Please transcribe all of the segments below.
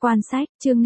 Quan sách, chương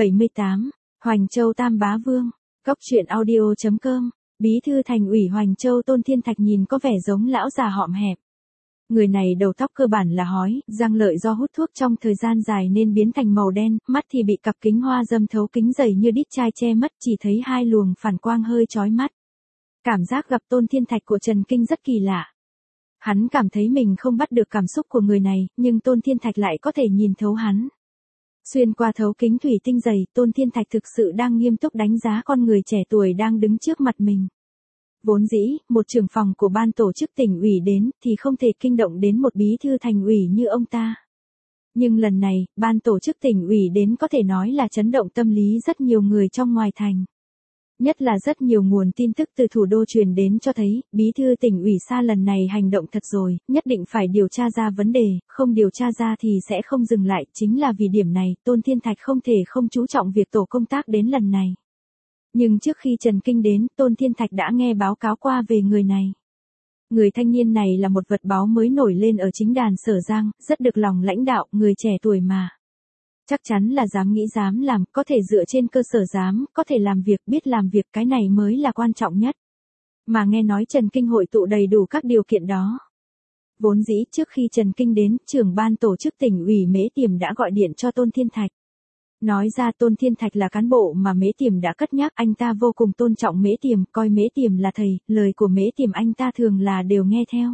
578, Hoành Châu Tam Bá Vương, Cốc truyện audio.com, Bí thư thành ủy Hoành Châu Tôn Thiên Thạch nhìn có vẻ giống lão già hõm hẹp. Người này đầu tóc cơ bản là hói, răng lợi do hút thuốc trong thời gian dài nên biến thành màu đen, mắt thì bị cặp kính hoa dâm thấu kính dày như đít chai che mất, chỉ thấy hai luồng phản quang hơi chói mắt. Cảm giác gặp Tôn Thiên Thạch của Trần Kinh rất kỳ lạ. Hắn cảm thấy mình không bắt được cảm xúc của người này, nhưng Tôn Thiên Thạch lại có thể nhìn thấu hắn. Xuyên qua thấu kính thủy tinh dày, Tôn Thiên Thạch thực sự đang nghiêm túc đánh giá con người trẻ tuổi đang đứng trước mặt mình. Vốn dĩ, một trưởng phòng của ban tổ chức tỉnh ủy đến thì không thể kinh động đến một bí thư thành ủy như ông ta. Nhưng lần này, ban tổ chức tỉnh ủy đến có thể nói là chấn động tâm lý rất nhiều người trong ngoài thành. Nhất là rất nhiều nguồn tin tức từ thủ đô truyền đến cho thấy, bí thư tỉnh ủy Sa lần này hành động thật rồi, nhất định phải điều tra ra vấn đề, không điều tra ra thì sẽ không dừng lại. Chính là vì điểm này, Tôn Thiên Thạch không thể không chú trọng việc tổ công tác đến lần này. Nhưng trước khi Trần Kinh đến, Tôn Thiên Thạch đã nghe báo cáo qua về người này. Người thanh niên này là một vật báo mới nổi lên ở chính đàn Sở Giang, rất được lòng lãnh đạo, người trẻ tuổi mà. Chắc chắn là dám nghĩ dám làm, có thể dựa trên cơ sở dám, có thể làm việc, biết làm việc, cái này mới là quan trọng nhất. Mà nghe nói Trần Kinh hội tụ đầy đủ các điều kiện đó. Vốn dĩ trước khi Trần Kinh đến, trưởng ban tổ chức tỉnh ủy Mễ Tiềm đã gọi điện cho Tôn Thiên Thạch. Nói ra Tôn Thiên Thạch là cán bộ mà Mễ Tiềm đã cất nhắc, anh ta vô cùng tôn trọng Mễ Tiềm, coi Mễ Tiềm là thầy, lời của Mễ Tiềm anh ta thường là đều nghe theo.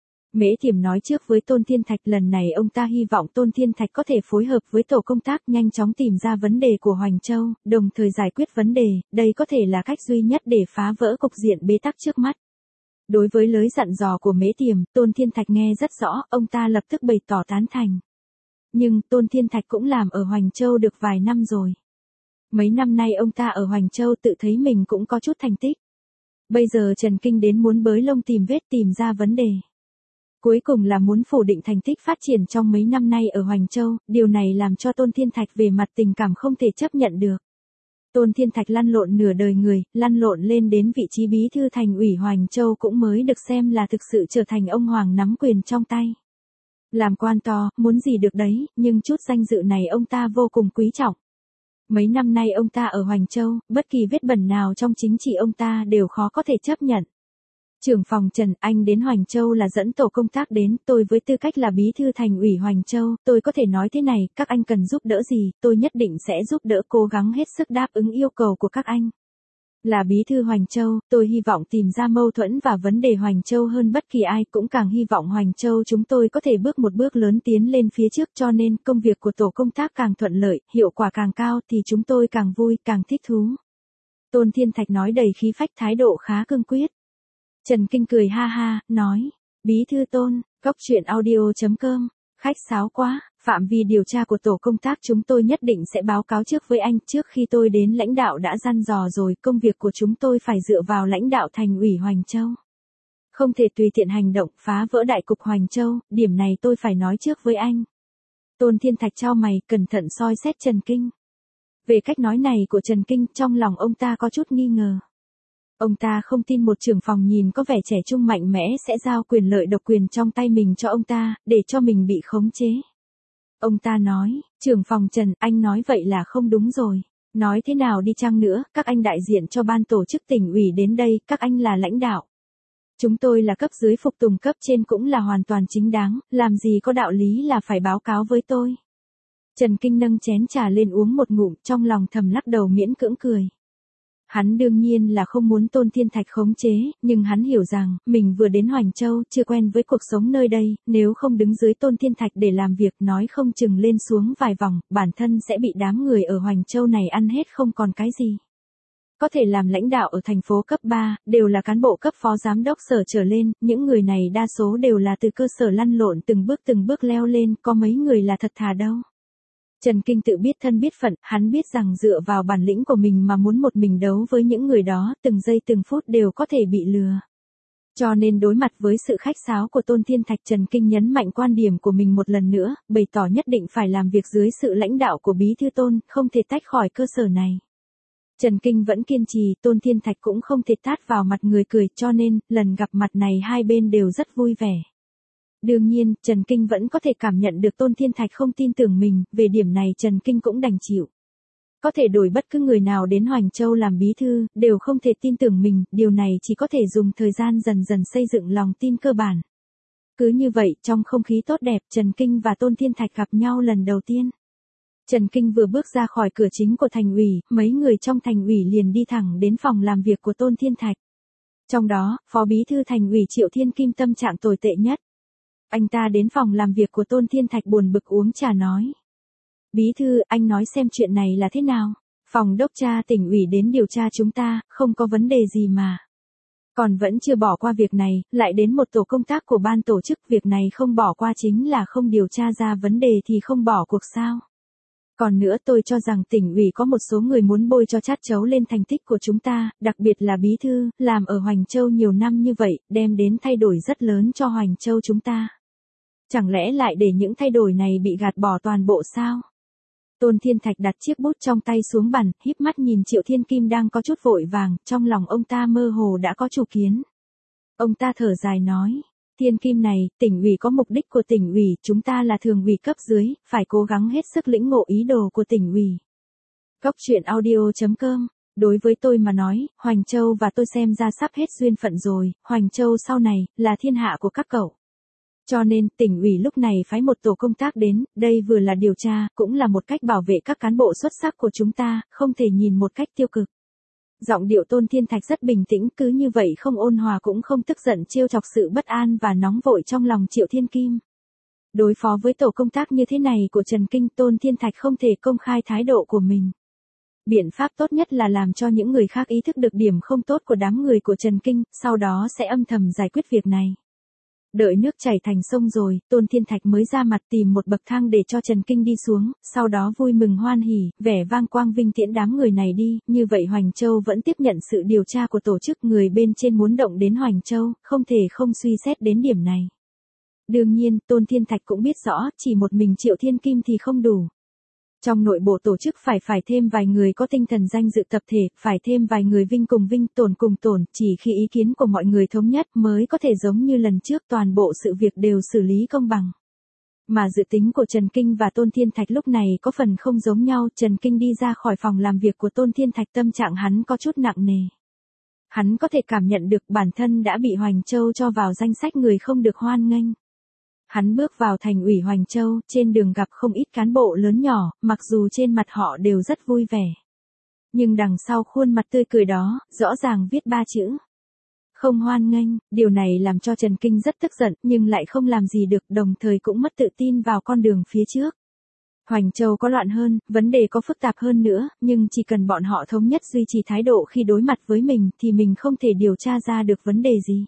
Mễ Tiềm nói trước với Tôn Thiên Thạch lần này ông ta hy vọng Tôn Thiên Thạch có thể phối hợp với tổ công tác nhanh chóng tìm ra vấn đề của Hoành Châu, đồng thời giải quyết vấn đề, đây có thể là cách duy nhất để phá vỡ cục diện bế tắc trước mắt. Đối với lời dặn dò của Mễ Tiềm, Tôn Thiên Thạch nghe rất rõ, ông ta lập tức bày tỏ tán thành. Nhưng Tôn Thiên Thạch cũng làm ở Hoành Châu được vài năm rồi. Mấy năm nay ông ta ở Hoành Châu tự thấy mình cũng có chút thành tích. Bây giờ Trần Kinh đến muốn bới lông tìm vết tìm ra vấn đề. Cuối cùng là muốn phủ định thành tích phát triển trong mấy năm nay ở Hoành Châu, điều này làm cho Tôn Thiên Thạch về mặt tình cảm không thể chấp nhận được. Tôn Thiên Thạch lăn lộn nửa đời người, lăn lộn lên đến vị trí bí thư thành ủy Hoành Châu cũng mới được xem là thực sự trở thành ông hoàng nắm quyền trong tay. Làm quan to, muốn gì được đấy, nhưng chút danh dự này ông ta vô cùng quý trọng. Mấy năm nay ông ta ở Hoành Châu, bất kỳ vết bẩn nào trong chính trị ông ta đều khó có thể chấp nhận. Trưởng phòng Trần, anh đến Hoành Châu là dẫn tổ công tác đến, tôi với tư cách là bí thư thành ủy Hoành Châu, tôi có thể nói thế này, các anh cần giúp đỡ gì, tôi nhất định sẽ giúp đỡ, cố gắng hết sức đáp ứng yêu cầu của các anh. Là bí thư Hoành Châu, tôi hy vọng tìm ra mâu thuẫn và vấn đề Hoành Châu hơn bất kỳ ai, cũng càng hy vọng Hoành Châu chúng tôi có thể bước một bước lớn tiến lên phía trước, cho nên công việc của tổ công tác càng thuận lợi, hiệu quả càng cao thì chúng tôi càng vui, càng thích thú. Tôn Thiên Thạch nói đầy khí phách, thái độ khá cương quyết. Trần Kinh cười ha ha, nói, bí thư Tôn, Cốc truyện audio.com, khách sáo quá, phạm vi điều tra của tổ công tác chúng tôi nhất định sẽ báo cáo trước với anh, trước khi tôi đến lãnh đạo đã dặn dò rồi, công việc của chúng tôi phải dựa vào lãnh đạo thành ủy Hoành Châu. Không thể tùy tiện hành động phá vỡ đại cục Hoành Châu, điểm này tôi phải nói trước với anh. Tôn Thiên Thạch chau mày, cẩn thận soi xét Trần Kinh. Về cách nói này của Trần Kinh, trong lòng ông ta có chút nghi ngờ. Ông ta không tin một trưởng phòng nhìn có vẻ trẻ trung mạnh mẽ sẽ giao quyền lợi độc quyền trong tay mình cho ông ta, để cho mình bị khống chế. Ông ta nói, trưởng phòng Trần, anh nói vậy là không đúng rồi. Nói thế nào đi chăng nữa, các anh đại diện cho ban tổ chức tỉnh ủy đến đây, các anh là lãnh đạo. Chúng tôi là cấp dưới phục tùng cấp trên cũng là hoàn toàn chính đáng, làm gì có đạo lý là phải báo cáo với tôi. Trần Kinh nâng chén trà lên uống một ngụm, trong lòng thầm lắc đầu miễn cưỡng cười. Hắn đương nhiên là không muốn Tôn Thiên Thạch khống chế, nhưng hắn hiểu rằng, mình vừa đến Hoành Châu, chưa quen với cuộc sống nơi đây, nếu không đứng dưới Tôn Thiên Thạch để làm việc nói không chừng lên xuống vài vòng, bản thân sẽ bị đám người ở Hoành Châu này ăn hết không còn cái gì. Có thể làm lãnh đạo ở thành phố cấp 3, đều là cán bộ cấp phó giám đốc sở trở lên, những người này đa số đều là từ cơ sở lăn lộn từng bước leo lên, có mấy người là thật thà đâu. Trần Kinh tự biết thân biết phận, hắn biết rằng dựa vào bản lĩnh của mình mà muốn một mình đấu với những người đó, từng giây từng phút đều có thể bị lừa. Cho nên đối mặt với sự khách sáo của Tôn Thiên Thạch, Trần Kinh nhấn mạnh quan điểm của mình một lần nữa, bày tỏ nhất định phải làm việc dưới sự lãnh đạo của bí thư Tôn, không thể tách khỏi cơ sở này. Trần Kinh vẫn kiên trì, Tôn Thiên Thạch cũng không thể tát vào mặt người cười, cho nên, lần gặp mặt này hai bên đều rất vui vẻ. Đương nhiên, Trần Kinh vẫn có thể cảm nhận được Tôn Thiên Thạch không tin tưởng mình, về điểm này Trần Kinh cũng đành chịu. Có thể đổi bất cứ người nào đến Hoành Châu làm bí thư, đều không thể tin tưởng mình, điều này chỉ có thể dùng thời gian dần dần xây dựng lòng tin cơ bản. Cứ như vậy, trong không khí tốt đẹp, Trần Kinh và Tôn Thiên Thạch gặp nhau lần đầu tiên. Trần Kinh vừa bước ra khỏi cửa chính của thành ủy, mấy người trong thành ủy liền đi thẳng đến phòng làm việc của Tôn Thiên Thạch. Trong đó, Phó Bí thư Thành ủy Triệu Thiên Kim tâm trạng tồi tệ nhất. Anh ta đến phòng làm việc của Tôn Thiên Thạch buồn bực uống trà nói. Bí thư, anh nói xem chuyện này là thế nào? Phòng đốc tra tỉnh ủy đến điều tra chúng ta, không có vấn đề gì mà. Còn vẫn chưa bỏ qua việc này, lại đến một tổ công tác của ban tổ chức, việc này không bỏ qua chính là không điều tra ra vấn đề thì không bỏ cuộc sao? Còn nữa tôi cho rằng tỉnh ủy có một số người muốn bôi cho chát chấu lên thành tích của chúng ta, đặc biệt là bí thư, làm ở Hoành Châu nhiều năm như vậy, đem đến thay đổi rất lớn cho Hoành Châu chúng ta. Chẳng lẽ lại để những thay đổi này bị gạt bỏ toàn bộ sao? Tôn Thiên Thạch đặt chiếc bút trong tay xuống bàn, híp mắt nhìn Triệu Thiên Kim đang có chút vội vàng, trong lòng ông ta mơ hồ đã có chủ kiến. Ông ta thở dài nói. Thiên Kim này, tỉnh ủy có mục đích của tỉnh ủy, chúng ta là thường ủy cấp dưới, phải cố gắng hết sức lĩnh ngộ ý đồ của tỉnh ủy. Cốc truyện audio.com. Đối với tôi mà nói, Hoành Châu và tôi xem ra sắp hết duyên phận rồi, Hoành Châu sau này, là thiên hạ của các cậu. Cho nên, tỉnh ủy lúc này phái một tổ công tác đến, đây vừa là điều tra, cũng là một cách bảo vệ các cán bộ xuất sắc của chúng ta, không thể nhìn một cách tiêu cực. Giọng điệu Tôn Thiên Thạch rất bình tĩnh, cứ như vậy không ôn hòa cũng không tức giận, trêu chọc sự bất an và nóng vội trong lòng Triệu Thiên Kim. Đối phó với tổ công tác như thế này của Trần Kinh, Tôn Thiên Thạch không thể công khai thái độ của mình. Biện pháp tốt nhất là làm cho những người khác ý thức được điểm không tốt của đám người của Trần Kinh, sau đó sẽ âm thầm giải quyết việc này. Đợi nước chảy thành sông rồi, Tôn Thiên Thạch mới ra mặt tìm một bậc thang để cho Trần Kinh đi xuống, sau đó vui mừng hoan hỉ, vẻ vang quang vinh tiễn đám người này đi, như vậy Hoành Châu vẫn tiếp nhận sự điều tra của tổ chức, người bên trên muốn động đến Hoành Châu, không thể không suy xét đến điểm này. Đương nhiên, Tôn Thiên Thạch cũng biết rõ, chỉ một mình Triệu Thiên Kim thì không đủ. Trong nội bộ tổ chức phải thêm vài người có tinh thần danh dự tập thể, phải thêm vài người vinh cùng vinh, tổn cùng tổn, chỉ khi ý kiến của mọi người thống nhất mới có thể giống như lần trước toàn bộ sự việc đều xử lý công bằng. Mà dự tính của Trần Kinh và Tôn Thiên Thạch lúc này có phần không giống nhau, Trần Kinh đi ra khỏi phòng làm việc của Tôn Thiên Thạch tâm trạng hắn có chút nặng nề. Hắn có thể cảm nhận được bản thân đã bị Hoành Châu cho vào danh sách người không được hoan nghênh. Hắn bước vào thành ủy Hoành Châu, trên đường gặp không ít cán bộ lớn nhỏ, mặc dù trên mặt họ đều rất vui vẻ. Nhưng đằng sau khuôn mặt tươi cười đó, rõ ràng viết 3 chữ. Không hoan nghênh, điều này làm cho Trần Kinh rất tức giận, nhưng lại không làm gì được, đồng thời cũng mất tự tin vào con đường phía trước. Hoành Châu có loạn hơn, vấn đề có phức tạp hơn nữa, nhưng chỉ cần bọn họ thống nhất duy trì thái độ khi đối mặt với mình, thì mình không thể điều tra ra được vấn đề gì.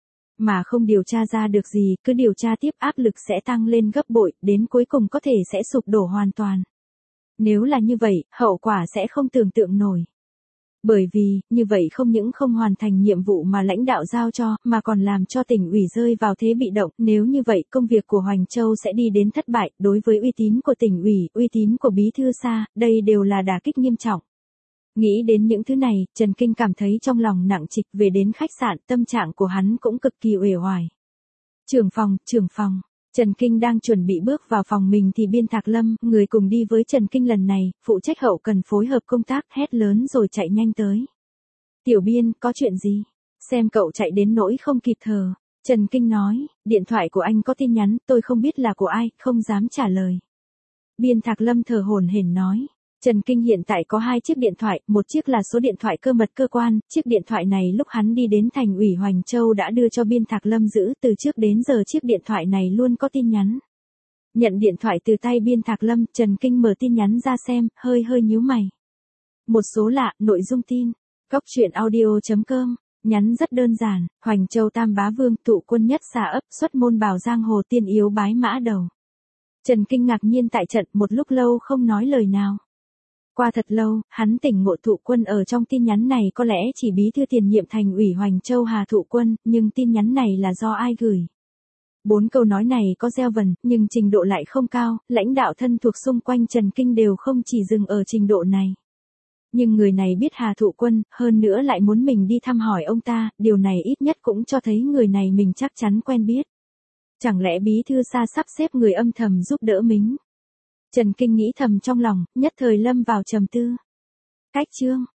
Mà không điều tra ra được gì, cứ điều tra tiếp áp lực sẽ tăng lên gấp bội, đến cuối cùng có thể sẽ sụp đổ hoàn toàn. Nếu là như vậy, hậu quả sẽ không tưởng tượng nổi. Bởi vì, như vậy không những không hoàn thành nhiệm vụ mà lãnh đạo giao cho, mà còn làm cho tỉnh ủy rơi vào thế bị động. Nếu như vậy, công việc của Hoành Châu sẽ đi đến thất bại, đối với uy tín của tỉnh ủy, uy tín của bí thư xa, đây đều là đả kích nghiêm trọng. Nghĩ đến những thứ này, Trần Kinh cảm thấy trong lòng nặng trịch, về đến khách sạn, tâm trạng của hắn cũng cực kỳ uể oải. Trưởng phòng. Trần Kinh đang chuẩn bị bước vào phòng mình thì Biên Thạc Lâm, người cùng đi với Trần Kinh lần này, phụ trách hậu cần phối hợp công tác, hét lớn rồi chạy nhanh tới. Tiểu Biên, có chuyện gì? Xem cậu chạy đến nỗi không kịp thở. Trần Kinh nói, điện thoại của anh có tin nhắn, tôi không biết là của ai, không dám trả lời. Biên Thạc Lâm thở hổn hển nói. Trần Kinh hiện tại có 2 chiếc điện thoại, một chiếc là số điện thoại cơ mật cơ quan, chiếc điện thoại này lúc hắn đi đến thành ủy Hoành Châu đã đưa cho Biên Thạc Lâm giữ, từ trước đến giờ chiếc điện thoại này luôn có tin nhắn. Nhận điện thoại từ tay Biên Thạc Lâm, Trần Kinh mở tin nhắn ra xem, hơi nhíu mày. Một số lạ, nội dung tin. Cốc truyện audio.com, nhắn rất đơn giản, Hoành Châu Tam Bá Vương, tụ quân nhất xà ấp, xuất môn bảo giang hồ tiên yếu bái mã đầu. Trần Kinh ngạc nhiên tại trận, một lúc lâu không nói lời nào. Qua thật lâu, hắn tỉnh ngộ Thụ Quân ở trong tin nhắn này có lẽ chỉ bí thư tiền nhiệm thành ủy Hoành Châu Hà Thụ Quân, nhưng tin nhắn này là do ai gửi? 4 câu nói này có gieo vần, nhưng trình độ lại không cao, lãnh đạo thân thuộc xung quanh Trần Kinh đều không chỉ dừng ở trình độ này. Nhưng người này biết Hà Thụ Quân, hơn nữa lại muốn mình đi thăm hỏi ông ta, điều này ít nhất cũng cho thấy người này mình chắc chắn quen biết. Chẳng lẽ bí thư Sa sắp xếp người âm thầm giúp đỡ mình? Trần Kinh nghĩ thầm trong lòng, nhất thời lâm vào trầm tư. Cách chương